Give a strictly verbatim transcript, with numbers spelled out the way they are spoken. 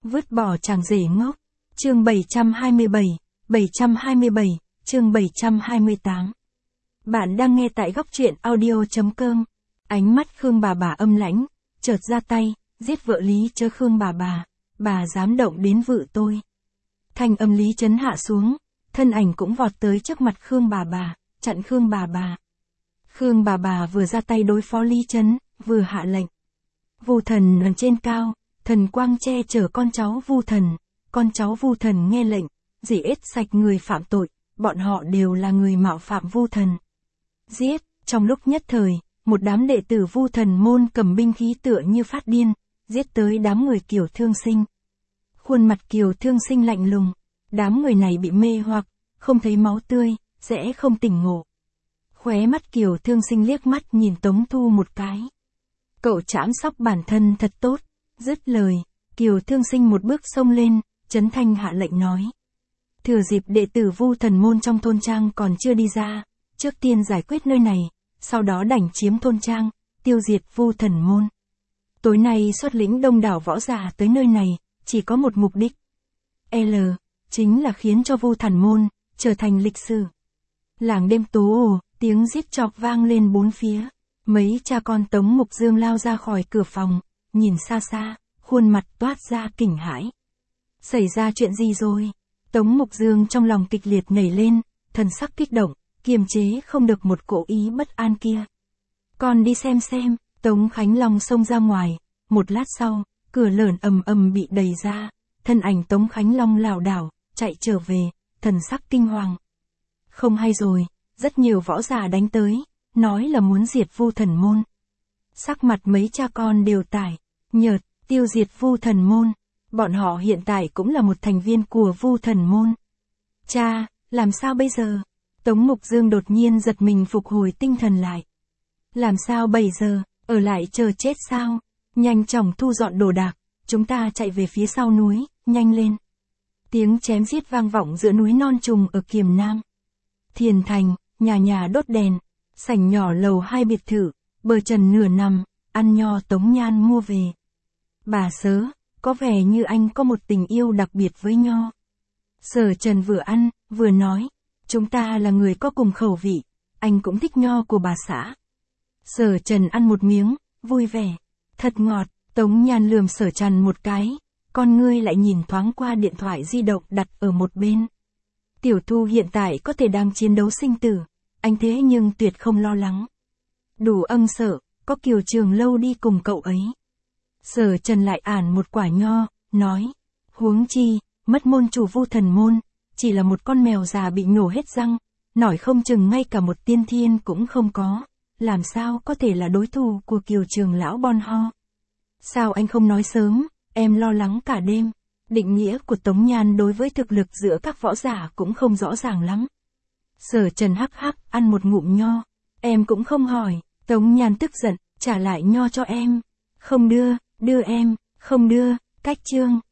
Vứt bỏ chàng rể ngốc. Chương bảy trăm hai mươi bảy, bảy trăm hai mươi bảy, chương bảy trăm hai mươi tám. Bạn đang nghe tại góc truyện audio chấm com. Ánh mắt Khương bà bà âm lãnh, chợt ra tay, giết vợ Lý Chớ. Khương bà bà, bà dám động đến vợ tôi. Thanh âm Lý Chấn hạ xuống, thân ảnh cũng vọt tới trước mặt Khương bà bà, chặn Khương bà bà. Khương bà bà vừa ra tay đối phó Lý Chấn, vừa hạ lệnh. Vu thần ở trên cao, thần quang che chở con cháu Vu thần, con cháu Vu thần nghe lệnh, rỉ ết sạch người phạm tội, bọn họ đều là người mạo phạm Vu thần. Giết, trong lúc nhất thời, một đám đệ tử Vu thần môn cầm binh khí tựa như phát điên, giết tới đám người Kiều Thương Sinh. Khuôn mặt Kiều Thương Sinh lạnh lùng, đám người này bị mê hoặc, không thấy máu tươi, sẽ không tỉnh ngộ. Khóe mắt Kiều Thương Sinh liếc mắt nhìn Tống Thu một cái. Cậu trảm sóc bản thân thật tốt. Dứt lời, Kiều Thương Sinh một bước xông lên, Trấn Thanh hạ lệnh nói. Thừa dịp đệ tử Vu thần môn trong thôn trang còn chưa đi ra, trước tiên giải quyết nơi này, sau đó đảnh chiếm thôn trang, tiêu diệt Vu thần môn. Tối nay xuất lĩnh đông đảo võ giả tới nơi này, chỉ có một mục đích. L, chính là khiến cho Vu thần môn, trở thành lịch sử. Làng đêm tố ồ, tiếng giết chọc vang lên bốn phía. Mấy cha con Tống Mục Dương lao ra khỏi cửa phòng, nhìn xa xa, khuôn mặt toát ra kinh hãi. Xảy ra chuyện gì rồi? Tống Mục Dương trong lòng kịch liệt nhảy lên, thần sắc kích động, kiềm chế không được một cỗ ý bất an kia. Con đi xem xem, Tống Khánh Long xông ra ngoài, một lát sau, cửa lởn ầm ầm bị đẩy ra, thân ảnh Tống Khánh Long lảo đảo, chạy trở về, thần sắc kinh hoàng. Không hay rồi, rất nhiều võ giả đánh tới, nói là muốn diệt Vu thần môn. Sắc mặt mấy cha con đều tái nhợt, tiêu diệt Vu thần môn. Bọn họ hiện tại cũng là một thành viên của Vu thần môn. Cha, làm sao bây giờ? Tống Mục Dương đột nhiên giật mình phục hồi tinh thần lại. Làm sao bây giờ, ở lại chờ chết sao? Nhanh chóng thu dọn đồ đạc, chúng ta chạy về phía sau núi, nhanh lên. Tiếng chém giết vang vọng giữa núi non trùng ở Kiềm Nam. Thiền thành, nhà nhà đốt đèn, sảnh nhỏ lầu hai biệt thự, bờ trần nửa nằm, ăn nho Tống Nhan mua về. Bà Sớ, có vẻ như anh có một tình yêu đặc biệt với nho. Sở Trần vừa ăn, vừa nói, chúng ta là người có cùng khẩu vị, anh cũng thích nho của bà xã. Sở Trần ăn một miếng, vui vẻ, thật ngọt. Tống Nhan lườm Sở Trần một cái, con ngươi lại nhìn thoáng qua điện thoại di động đặt ở một bên. Tiểu Thu hiện tại có thể đang chiến đấu sinh tử, anh thế nhưng tuyệt không lo lắng. Đủ ân sợ, có Kiều Trường Lâu đi cùng cậu ấy. Sở Trần lại ản một quả nho, nói, huống chi, mất môn chủ Vu thần môn, chỉ là một con mèo già bị nhổ hết răng, nổi không chừng ngay cả một tiên thiên cũng không có, làm sao có thể là đối thủ của Kiều Trường lão bon ho. Sao anh không nói sớm, em lo lắng cả đêm. Định nghĩa của Tống Nhan đối với thực lực giữa các võ giả cũng không rõ ràng lắm. Sở Trần hắc hắc ăn một ngụm nho, em cũng không hỏi. Tống Nhan tức giận, trả lại nho cho em. Không đưa, đưa em, không đưa, cách chương.